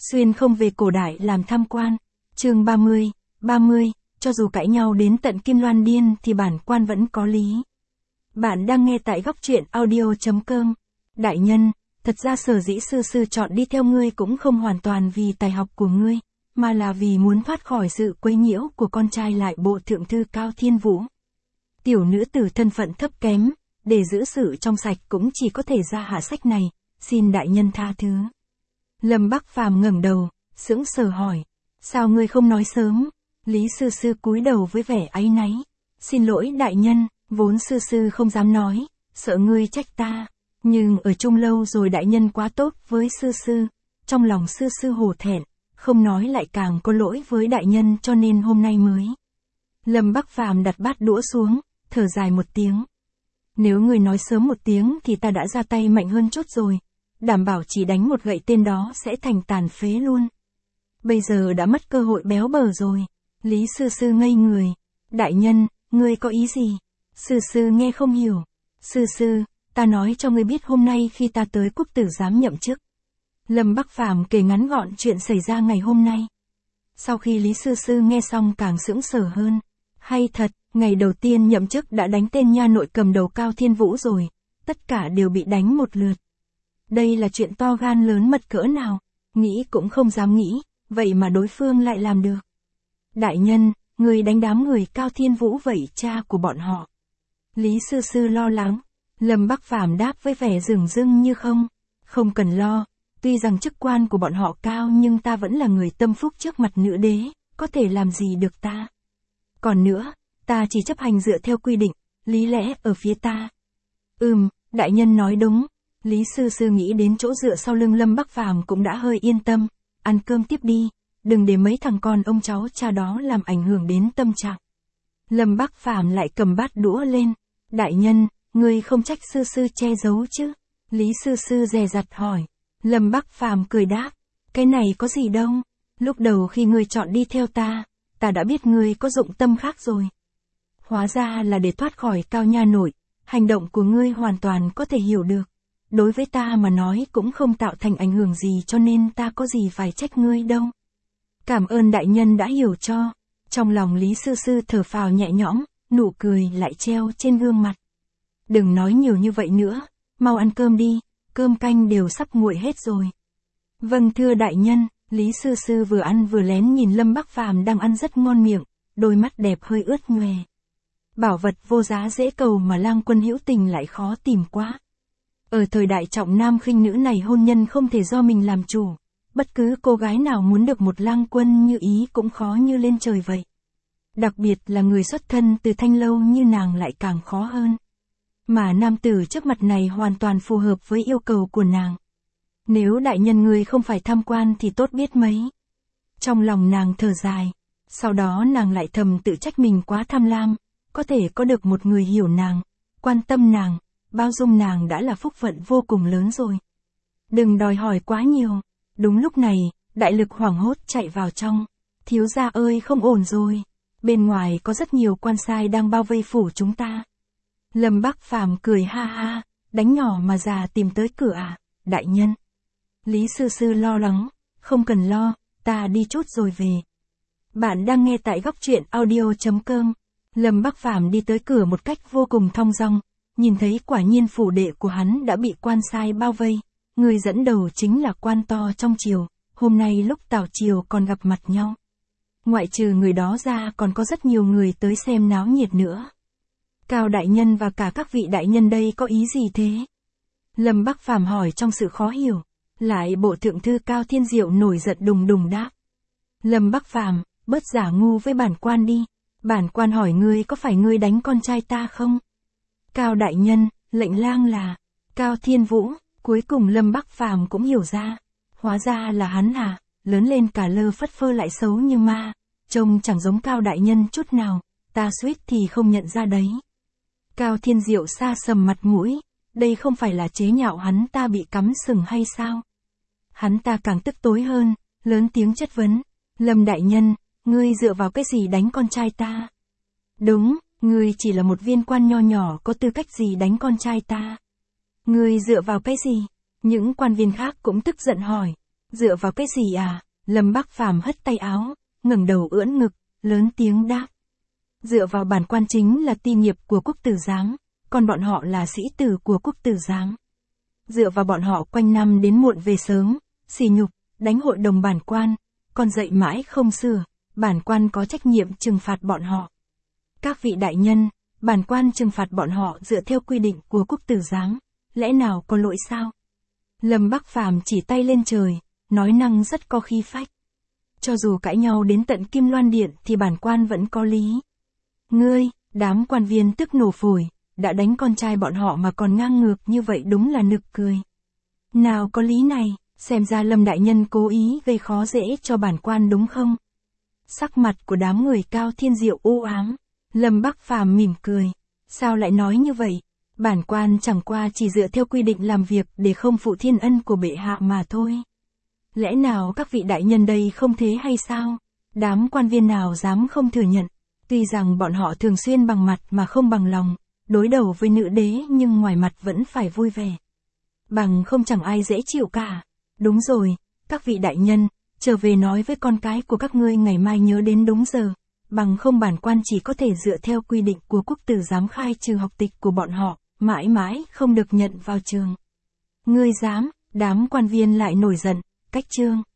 Xuyên không về cổ đại làm tham quan. Chương 30, cho dù cãi nhau đến tận Kim Loan Điên thì bản quan vẫn có lý. Bạn đang nghe tại góc truyện audio.com. Đại nhân, thật ra sở dĩ sư chọn đi theo ngươi cũng không hoàn toàn vì tài học của ngươi, mà là vì muốn thoát khỏi sự quấy nhiễu của con trai lại bộ thượng thư Cao Thiên Vũ. Tiểu nữ tử thân phận thấp kém, để giữ sự trong sạch cũng chỉ có thể ra hạ sách này, xin đại nhân tha thứ. Lâm Bắc Phàm ngẩng đầu, sững sờ hỏi, sao ngươi không nói sớm? Lý sư cúi đầu với vẻ áy náy, xin lỗi đại nhân, vốn sư không dám nói, sợ ngươi trách ta, nhưng ở chung lâu rồi đại nhân quá tốt với sư, trong lòng sư hổ thẹn, không nói lại càng có lỗi với đại nhân cho nên hôm nay mới. Lâm Bắc Phàm đặt bát đũa xuống, thở dài một tiếng. Nếu ngươi nói sớm một tiếng thì ta đã ra tay mạnh hơn chút rồi, đảm bảo chỉ đánh một gậy tên đó sẽ thành tàn phế luôn. Bây giờ đã mất cơ hội béo bở rồi. Lý sư ngây người. Đại nhân, ngươi có ý gì? Sư nghe không hiểu. Sư, ta nói cho ngươi biết hôm nay khi ta tới quốc tử giám nhậm chức. Lâm Bắc Phàm kể ngắn gọn chuyện xảy ra ngày hôm nay. Sau khi Lý sư nghe xong càng sững sờ hơn. Hay thật, ngày đầu tiên nhậm chức đã đánh tên nha nội cầm đầu Cao Thiên Vũ rồi. Tất cả đều bị đánh một lượt. Đây là chuyện to gan lớn mật cỡ nào, nghĩ cũng không dám nghĩ, vậy mà đối phương lại làm được. Đại nhân, người đánh đám người Cao Thiên Vũ vậy cha của bọn họ. Lý sư lo lắng. Lâm Bắc Phàm đáp với vẻ dửng dưng như không cần lo, tuy rằng chức quan của bọn họ cao nhưng ta vẫn là người tâm phúc trước mặt nữ đế, có thể làm gì được ta. Còn nữa, ta chỉ chấp hành dựa theo quy định, lý lẽ ở phía ta. Đại nhân nói đúng. Lý sư nghĩ đến chỗ dựa sau lưng Lâm Bắc Phàm cũng đã hơi yên tâm, ăn cơm tiếp đi, đừng để mấy thằng con ông cháu cha đó làm ảnh hưởng đến tâm trạng. Lâm Bắc Phàm lại cầm bát đũa lên, đại nhân, ngươi không trách sư che giấu chứ? Lý sư dè dặt hỏi. Lâm Bắc Phàm cười đáp, cái này có gì đâu, lúc đầu khi ngươi chọn đi theo ta đã biết ngươi có dụng tâm khác rồi. Hóa ra là để thoát khỏi Cao nha nội, hành động của ngươi hoàn toàn có thể hiểu được. Đối với ta mà nói cũng không tạo thành ảnh hưởng gì cho nên ta có gì phải trách ngươi đâu. Cảm ơn đại nhân đã hiểu cho. Trong lòng Lý sư thở phào nhẹ nhõm, nụ cười lại treo trên gương mặt. Đừng nói nhiều như vậy nữa, mau ăn cơm đi, cơm canh đều sắp nguội hết rồi. Vâng thưa đại nhân. Lý sư vừa ăn vừa lén nhìn Lâm Bắc Phàm đang ăn rất ngon miệng, đôi mắt đẹp hơi ướt nhòe. Bảo vật vô giá dễ cầu mà lang quân hữu tình lại khó tìm quá. Ở thời đại trọng nam khinh nữ này hôn nhân không thể do mình làm chủ, bất cứ cô gái nào muốn được một lang quân như ý cũng khó như lên trời vậy. Đặc biệt là người xuất thân từ thanh lâu như nàng lại càng khó hơn. Mà nam tử trước mặt này hoàn toàn phù hợp với yêu cầu của nàng. Nếu đại nhân người không phải tham quan thì tốt biết mấy. Trong lòng nàng thở dài, sau đó nàng lại thầm tự trách mình quá tham lam, có thể có được một người hiểu nàng, quan tâm nàng, bao dung nàng đã là phúc phận vô cùng lớn rồi. Đừng đòi hỏi quá nhiều. Đúng lúc này, đại lực hoảng hốt chạy vào trong. Thiếu gia ơi không ổn rồi. Bên ngoài có rất nhiều quan sai đang bao vây phủ chúng ta. Lâm Bắc Phàm cười ha ha, đánh nhỏ mà già tìm tới cửa à, đại nhân. Lý sư lo lắng, không cần lo, ta đi chút rồi về. Bạn đang nghe tại góc truyện audio.com. Lâm Bắc Phàm đi tới cửa một cách vô cùng thong dong. Nhìn thấy quả nhiên phủ đệ của hắn đã bị quan sai bao vây, người dẫn đầu chính là quan to trong triều, hôm nay lúc tảo triều còn gặp mặt nhau. Ngoại trừ người đó ra còn có rất nhiều người tới xem náo nhiệt nữa. Cao đại nhân và cả các vị đại nhân đây có ý gì thế? Lâm Bắc Phàm hỏi trong sự khó hiểu, lại bộ thượng thư Cao Thiên Diệu nổi giận đùng đáp. Lâm Bắc Phàm, bớt giả ngu với bản quan đi, bản quan hỏi ngươi có phải ngươi đánh con trai ta không? Cao đại nhân, lệnh lang là Cao Thiên Vũ. Cuối cùng Lâm Bắc Phàm cũng hiểu ra, hóa ra là hắn à, lớn lên cả lơ phất phơ lại xấu như ma, trông chẳng giống Cao đại nhân chút nào, ta suýt thì không nhận ra đấy. Cao Thiên Diệu sa sầm mặt mũi, đây không phải là chế nhạo hắn ta bị cắm sừng hay sao? Hắn ta càng tức tối hơn, lớn tiếng chất vấn, Lâm đại nhân, ngươi dựa vào cái gì đánh con trai ta? Đúng, ngươi chỉ là một viên quan nho nhỏ có tư cách gì đánh con trai ta? Ngươi dựa vào cái gì? Những quan viên khác cũng tức giận hỏi. Dựa vào cái gì à? Lâm Bắc Phàm hất tay áo, ngẩng đầu ưỡn ngực, lớn tiếng đáp. Dựa vào bản quan chính là ti nghiệp của quốc tử giám, còn bọn họ là sĩ tử của quốc tử giám. Dựa vào bọn họ quanh năm đến muộn về sớm, sỉ nhục, đánh hội đồng bản quan, còn dạy mãi không sửa, bản quan có trách nhiệm trừng phạt bọn họ. Các vị đại nhân, bản quan trừng phạt bọn họ dựa theo quy định của quốc tử giám, lẽ nào có lỗi sao? Lâm Bắc Phàm chỉ tay lên trời, nói năng rất có khí phách. Cho dù cãi nhau đến tận Kim Loan Điện thì bản quan vẫn có lý. Ngươi, đám quan viên tức nổ phổi, đã đánh con trai bọn họ mà còn ngang ngược như vậy đúng là nực cười. Nào có lý này, xem ra Lâm đại nhân cố ý gây khó dễ cho bản quan đúng không? Sắc mặt của đám người Cao Thiên Diệu u ám, Lâm Bắc Phàm mỉm cười. Sao lại nói như vậy? Bản quan chẳng qua chỉ dựa theo quy định làm việc để không phụ thiên ân của bệ hạ mà thôi. Lẽ nào các vị đại nhân đây không thế hay sao? Đám quan viên nào dám không thừa nhận? Tuy rằng bọn họ thường xuyên bằng mặt mà không bằng lòng, đối đầu với nữ đế nhưng ngoài mặt vẫn phải vui vẻ. Bằng không chẳng ai dễ chịu cả. Đúng rồi, các vị đại nhân, trở về nói với con cái của các ngươi ngày mai nhớ đến đúng giờ. Bằng không bản quan chỉ có thể dựa theo quy định của quốc tử giám khai trừ học tịch của bọn họ, mãi mãi không được nhận vào trường. Ngươi dám, đám quan viên lại nổi giận, cách chương.